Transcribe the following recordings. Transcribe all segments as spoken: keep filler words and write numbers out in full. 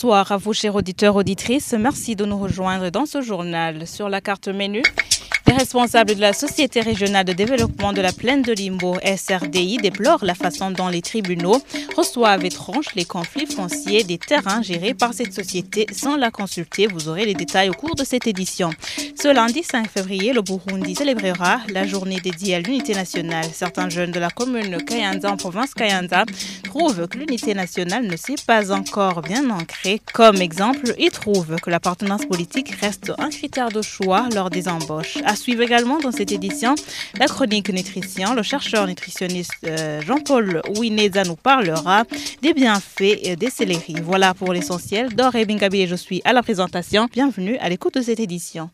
Bonsoir à vous, chers auditeurs, auditrices. Merci de nous rejoindre dans ce journal. Sur la carte menu, les responsables de la Société régionale de développement de la plaine de Limbo, S R D I, déplorent la façon dont les tribunaux reçoivent et tranchent les conflits fonciers des terrains gérés par cette société sans la consulter. Vous aurez les détails au cours de cette édition. Ce lundi cinq février, le Burundi célébrera la journée dédiée à l'unité nationale. Certains jeunes de la commune Kayanza en province Kayanza trouvent que l'unité nationale ne s'est pas encore bien ancrée. Comme exemple, ils trouvent que l'appartenance politique reste un critère de choix lors des embauches. À suivre également dans cette édition la chronique nutrition. Le chercheur nutritionniste euh, Jean-Paul Ouineza nous parlera des bienfaits des céleris. Voilà pour l'essentiel. Doré Bingabi et je suis à la présentation. Bienvenue à l'écoute de cette édition.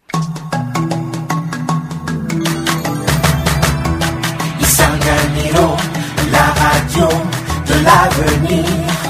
Isanganiro, la radio de l'avenir.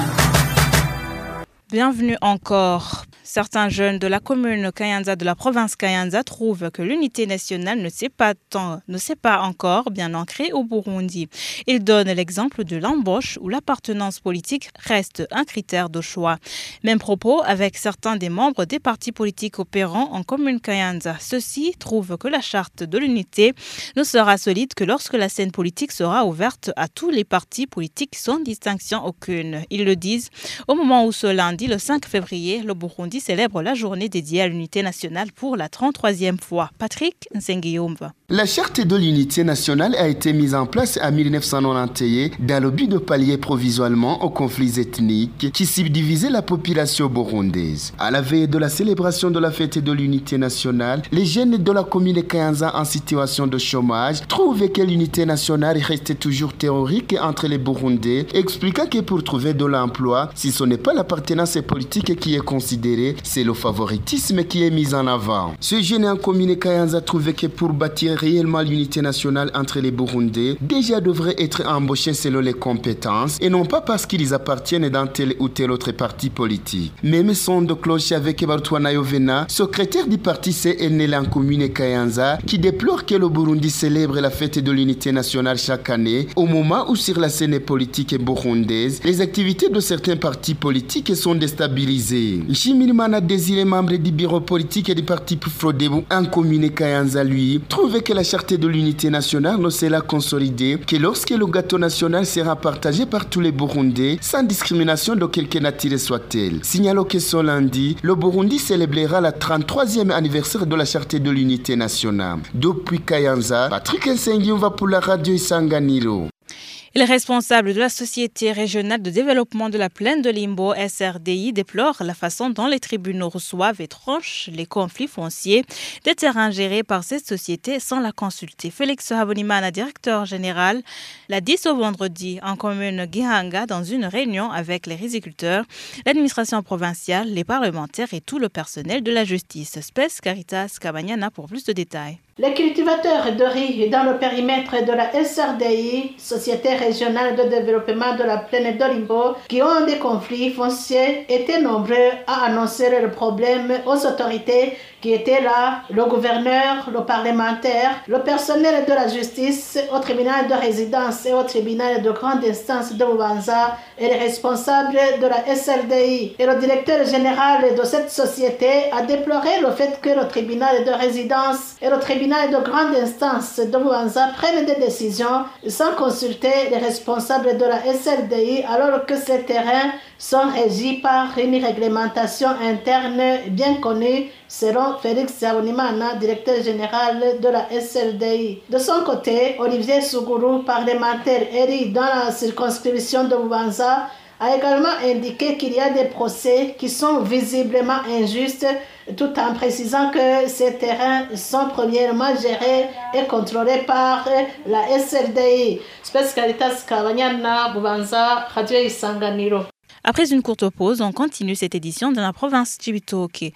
Bienvenue encore. Certains jeunes de la commune Kayanza de la province Kayanza trouvent que l'unité nationale ne s'est pas, tant, ne s'est pas encore bien ancrée au Burundi. Ils donnent l'exemple de l'embauche où l'appartenance politique reste un critère de choix. Même propos avec certains des membres des partis politiques opérant en commune Kayanza. Ceux-ci trouvent que la charte de l'unité ne sera solide que lorsque la scène politique sera ouverte à tous les partis politiques sans distinction aucune. Ils le disent au moment où ce lundi, le cinq février, le Burundi célèbre la journée dédiée à l'unité nationale pour la trente-troisième fois. Patrick Nsengiyumva. La charte de l'unité nationale a été mise en place en mille neuf cent quatre-vingt-onze dans le but de pallier provisoirement aux conflits ethniques qui subdivisaient la population burundaise. À la veille de la célébration de la fête de l'unité nationale, les jeunes de la commune Kayanza en situation de chômage trouvaient que l'unité nationale restait toujours théorique entre les Burundais, expliquant que pour trouver de l'emploi, si ce n'est pas l'appartenance politique qui est considérée, c'est le favoritisme qui est mis en avant. Ce jeune en commune Kayanza trouvait que pour bâtir réellement l'unité nationale entre les Burundais, déjà devraient être embauchés selon les compétences et non pas parce qu'ils appartiennent dans tel ou tel autre parti politique. Même son de cloche avec Bartwana Yovena, secrétaire du parti C N L en commune Kayanza, qui déplore que le Burundi célèbre la fête de l'unité nationale chaque année, au moment où sur la scène politique burundaise, les activités de certains partis politiques sont déstabilisées. Chimilimana Désiré, membre du bureau politique et du parti Frodebo en commune Kayanza, lui, trouve que la charte de l'unité nationale ne sera consolidée que lorsque le gâteau national sera partagé par tous les Burundais sans discrimination de quelque nature soit-elle. Signalons que ce lundi, le Burundi célébrera la trente-troisième anniversaire de la charte de l'unité nationale. Depuis Kayanza, Patrick Nsengiyumva pour la radio Isanganiro. Les responsables de la Société régionale de développement de la plaine de Limbo, S R D I, déplorent la façon dont les tribunaux reçoivent et tranchent les conflits fonciers des terrains gérés par cette société sans la consulter. Félix Habonimana, directeur général, l'a dit ce vendredi en commune Gihanga dans une réunion avec les riziculteurs, l'administration provinciale, les parlementaires et tout le personnel de la justice. Spes Caritas Kabanyana pour plus de détails. Les cultivateurs de riz dans le périmètre de la S R D I, Société régionale de développement de la plaine de Limbo, qui ont des conflits fonciers, étaient nombreux à annoncer le problème aux autorités qui étaient là, le gouverneur, le parlementaire, le personnel de la justice, au tribunal de résidence et au tribunal de grande instance de Bubanza et les responsables de la S R D I. Et le directeur général de cette société a déploré le fait que le tribunal de résidence et le tribunal de grande instance de Bubanza prennent des décisions sans consulter les responsables de la S R D I alors que ces terrains sont régis par une réglementation interne bien connue selon Félix Habonimana, directeur général de la S R D I. De son côté, Olivier Sougourou, parlementaire élu dans la circonscription de Bubanza, a également indiqué qu'il y a des procès qui sont visiblement injustes, tout en précisant que ces terrains sont premièrement gérés et contrôlés par la S R D I. Spes Caritas Kabanyana, Bubanza, Radio Isanganiro. Après une courte pause, on continue cette édition dans la province Chibitoke.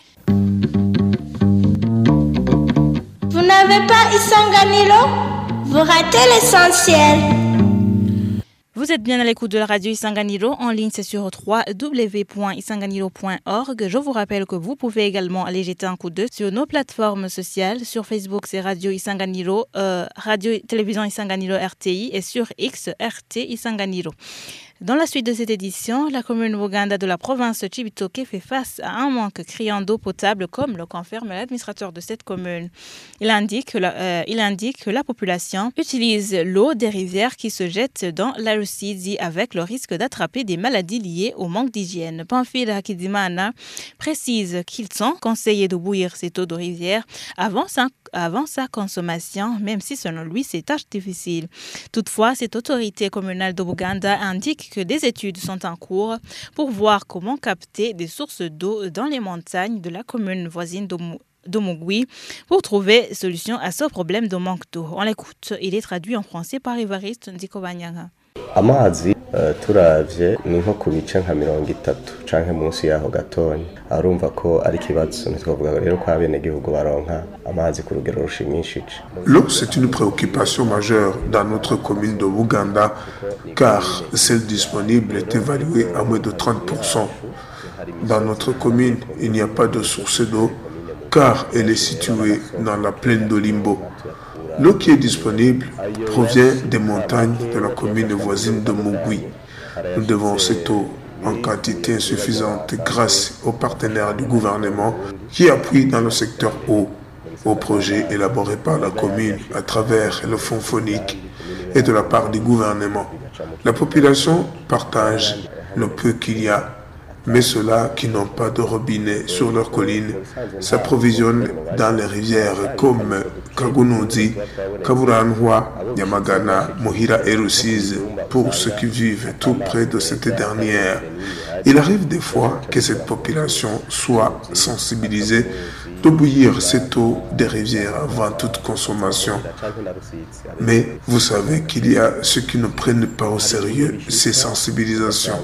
Vous n'avez pas Isanganiro? Vous ratez l'essentiel. Vous êtes bien à l'écoute de la radio Isanganiro. En ligne, c'est sur w w w point isanganiro point org. Je vous rappelle que vous pouvez également aller jeter un coup d'œil sur nos plateformes sociales. Sur Facebook, c'est Radio Isanganiro, euh, Radio Télévision Isanganiro R T I et sur X, R T Isanganiro. Dans la suite de cette édition, la commune Buganda de la province de Cibitoke fait face à un manque criant d'eau potable, comme le confirme l'administrateur de cette commune. Il indique que la, euh, il indique que la population utilise l'eau des rivières qui se jettent dans la Russie avec le risque d'attraper des maladies liées au manque d'hygiène. Pamphile Hakizimana précise qu'ils sont conseillés de bouillir cette eau de rivière avant sa, avant sa consommation, même si selon lui c'est tâche difficile. Toutefois, cette autorité communale de Buganda indique que des études sont en cours pour voir comment capter des sources d'eau dans les montagnes de la commune voisine de Mugwi pour trouver solution à ce problème de manque d'eau. On l'écoute, il est traduit en français par Evariste Ndikobanyanga. Amazi turavye ni nko ku bice nka mirongo itatu canke munsi yaho gatonya arumva ko ari kibazo ntitwavuga rero ko abene gihugu baronka amazi ku rugero rushimishije. L'eau, c'est une préoccupation majeure dans notre commune de Buganda car celle disponible est évaluée à moins de trente pour cent. Dans notre commune, il n'y a pas de source d'eau car elle est située dans la plaine de Limbo. L'eau qui est disponible provient des montagnes de la commune voisine de Mugwi. Nous devons cette eau en quantité insuffisante grâce aux partenaires du gouvernement qui appuient dans le secteur eau au projet élaboré par la commune à travers le fonds phonique et de la part du gouvernement. La population partage le peu qu'il y a, mais ceux-là qui n'ont pas de robinet sur leur colline s'approvisionnent dans les rivières comme Kagunuzi, Kaburanhwa, Yamagana, Mohira et Rusizi pour ceux qui vivent tout près de cette dernière. Il arrive des fois que cette population soit sensibilisée de bouillir cette eau des rivières avant toute consommation. Mais vous savez qu'il y a ceux qui ne prennent pas au sérieux ces sensibilisations.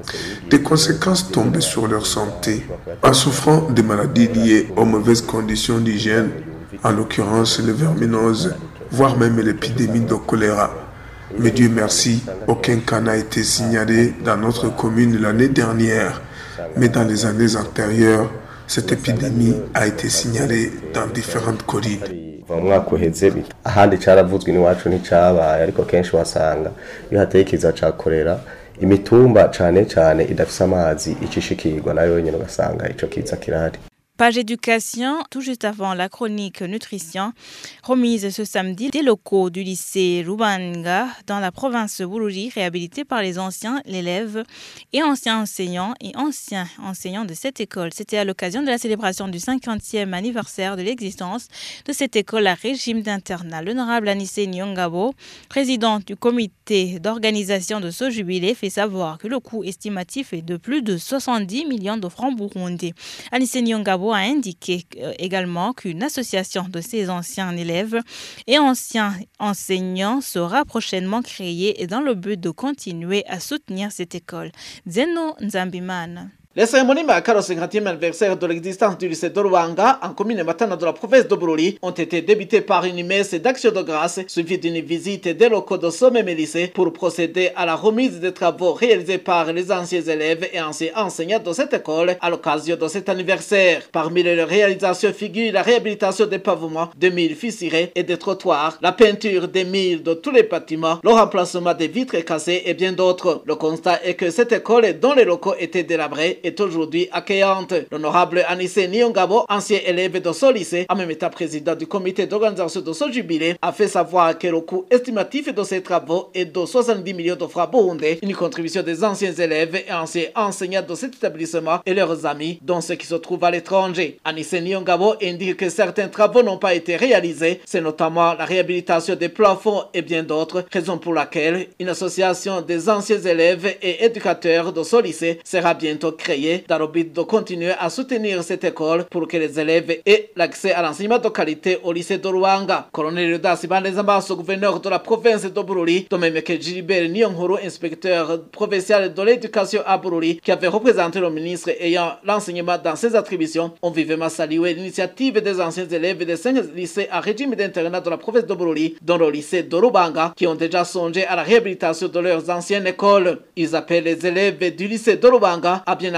Des conséquences tombent sur leur santé en souffrant de maladies liées aux mauvaises conditions d'hygiène, en l'occurrence les verminoses, voire même l'épidémie de choléra. Mais Dieu merci, aucun cas n'a été signalé dans notre commune l'année dernière, mais dans les années antérieures, cette épidémie a été signalée dans différentes collines. Umwaka uheze ahandi caravuzwe n'iwacu nticabaye ariko kenshi wasanga iyo hateye ikiza ca kolera imitumba cane cane idafise amazi icishikirwa nayo nyene ugasanga ico kiza kirahari. Page éducation, tout juste avant la chronique nutrition, remise ce samedi des locaux du lycée Rubanga dans la province de Bururi, réhabilités par les anciens élèves et anciens enseignants et anciens enseignants de cette école. C'était à l'occasion de la célébration du cinquantième anniversaire de l'existence de cette école à régime d'internat. L'honorable Anissé Nyongabo, président du comité d'organisation de ce jubilé, fait savoir que le coût estimatif est de plus de soixante-dix millions de francs burundais. Anissé Nyongabo a indiqué également qu'une association de ces anciens élèves et anciens enseignants sera prochainement créée dans le but de continuer à soutenir cette école. Zeno Nzambimana. Les cérémonies marquant le cinquantième anniversaire de l'existence du lycée de Rwanga en commune Matana de la province de Bururi ont été débutées par une messe d'action de grâce suivie d'une visite des locaux de ce même lycée pour procéder à la remise des travaux réalisés par les anciens élèves et anciens enseignants de cette école à l'occasion de cet anniversaire. Parmi les réalisations figurent la réhabilitation des pavements, des murs fissurés et des trottoirs, la peinture des murs de tous les bâtiments, le remplacement des vitres cassées et bien d'autres. Le constat est que cette école dont les locaux étaient délabrés est aujourd'hui accueillante. L'honorable Anissé Nyongabo, ancien élève de ce lycée, en même temps président du comité d'organisation de ce jubilé, a fait savoir que le coût estimatif de ces travaux est de soixante-dix millions de francs burundais, une contribution des anciens élèves et anciens enseignants de cet établissement et leurs amis, dont ceux qui se trouvent à l'étranger. Anissé Nyongabo indique que certains travaux n'ont pas été réalisés, c'est notamment la réhabilitation des plafonds et bien d'autres, raison pour laquelle une association des anciens élèves et éducateurs de ce lycée sera bientôt créée dans le but de continuer à soutenir cette école pour que les élèves aient l'accès à l'enseignement de qualité au lycée de Rwanga. Colonel Rudasi Banezambaso, gouverneur de la province de Bururi, de même que Gilbert Nyonghuru, inspecteur provincial de l'éducation à Bururi, qui avait représenté le ministre ayant l'enseignement dans ses attributions, ont vivement salué l'initiative des anciens élèves des cinq lycées à régime d'internat de la province de Bururi, dont le lycée de Rubanga, qui ont déjà songé à la réhabilitation de leurs anciennes écoles. Ils appellent les élèves du lycée de Rubanga à bien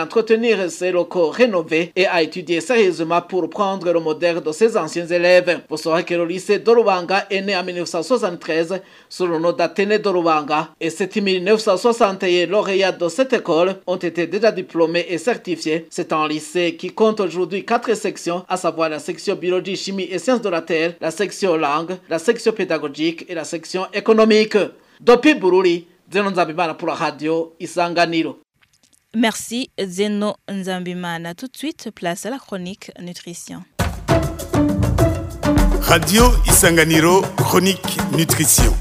d'entretenir ces locaux rénovés et à étudier sérieusement pour prendre le modèle de ses anciens élèves. Vous saurez que le lycée de Ruanga est né en mille neuf cent soixante-treize sous le nom d'Athénée de Ruanga et sept mille neuf cent soixante et un lauréats de cette école ont été déjà diplômés et certifiés. C'est un lycée qui compte aujourd'hui quatre sections, à savoir la section biologie, chimie et sciences de la terre, la section langue, la section pédagogique et la section économique. Depuis Bururi, Zeno Nzambimana pour la radio Isanganiro. Merci Zeno Nzambimana. Tout de suite, place à la chronique nutrition. Radio Isanganiro, chronique nutrition.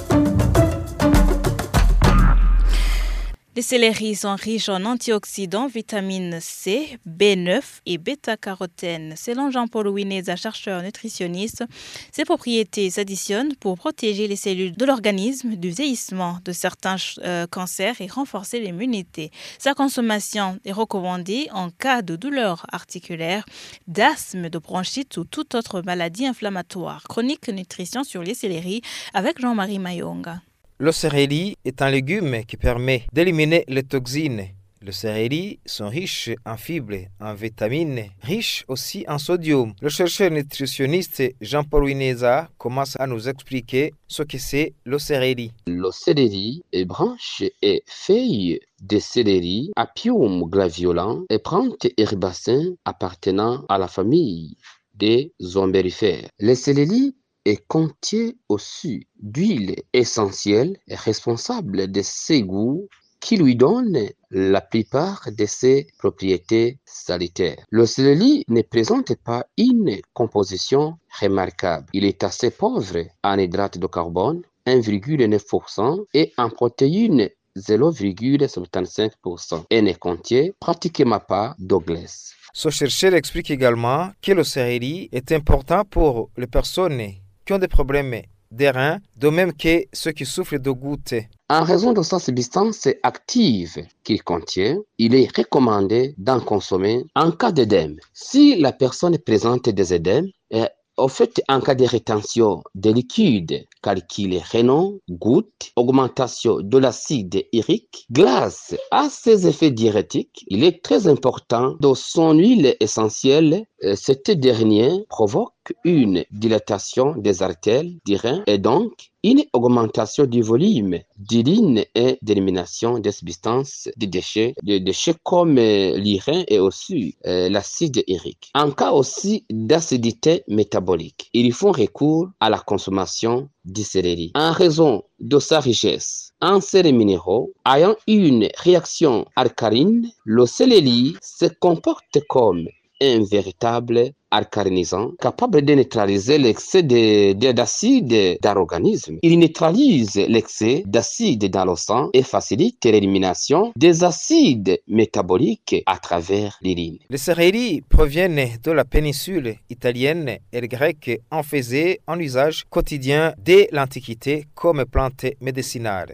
Les céleris sont riches en antioxydants, vitamine C, B neuf et bêta-carotène. Selon Jean-Paul Ouineza, chercheur nutritionniste, ces propriétés s'additionnent pour protéger les cellules de l'organisme du vieillissement de certains euh, cancers et renforcer l'immunité. Sa consommation est recommandée en cas de douleurs articulaires, d'asthme, de bronchite ou toute autre maladie inflammatoire. Chronique nutrition sur les céleris avec Jean-Marie Mayonga. Le céleri est un légume qui permet d'éliminer les toxines. Les céleri sont riches en fibres, en vitamines, riches aussi en sodium. Le chercheur nutritionniste Jean-Paul Ouineza commence à nous expliquer ce que c'est le céleri. Le céleri est branche et feuilles de céleri, Apium glaviolant et plantes herbacées appartenant à la famille des ombellifères. Le céleri et contient aussi d'huile essentielle et responsable de ses goûts qui lui donnent la plupart de ses propriétés salutaires. Le céleri ne présente pas une composition remarquable. Il est assez pauvre en hydrates de carbone, un virgule neuf pour cent, et en protéines, zéro virgule soixante-quinze pour cent, et ne contient pratiquement pas de graisse. Ce chercheur explique également que le céleri est important pour les personnes qui ont des problèmes des reins, de même que ceux qui souffrent de goutte. En raison de sa substance active qu'il contient, il est recommandé d'en consommer en cas d'œdème. Si la personne présente des œdèmes, au fait, en cas de rétention de liquide, calcul rénal, goutte, augmentation de l'acide urique, grâce à ses effets diurétiques, il est très important de son huile essentielle. Cette dernière provoque une dilatation des artères du rein et donc une augmentation du volume d'urine et d'élimination des substances de déchets, des déchets comme l'urine et aussi euh, l'acide urique. En cas aussi d'acidité métabolique, il faut recours à la consommation du céleri. En raison de sa richesse en sels minéraux ayant une réaction alcaline, le céleri se comporte comme un véritable alcalinisant capable de neutraliser l'excès de, de, d'acide dans l'organisme. Il neutralise l'excès d'acide dans le sang et facilite l'élimination des acides métaboliques à travers l'urine. Les céleri proviennent de la péninsule italienne et le grec en faisait un usage quotidien dès l'Antiquité comme plante médicinale.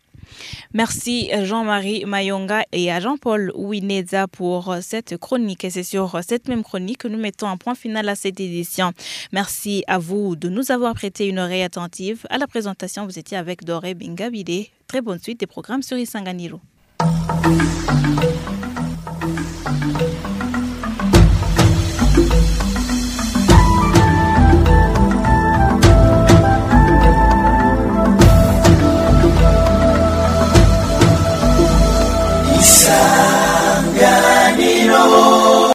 Merci Jean-Marie Mayonga et à Jean-Paul Ouineza pour cette chronique. Et c'est sur cette même chronique que nous mettons un point final à cette édition. Merci à vous de nous avoir prêté une oreille attentive. À la présentation, vous étiez avec Doré Bingabide. Très bonne suite des programmes sur Isanganiro. Isanganiro.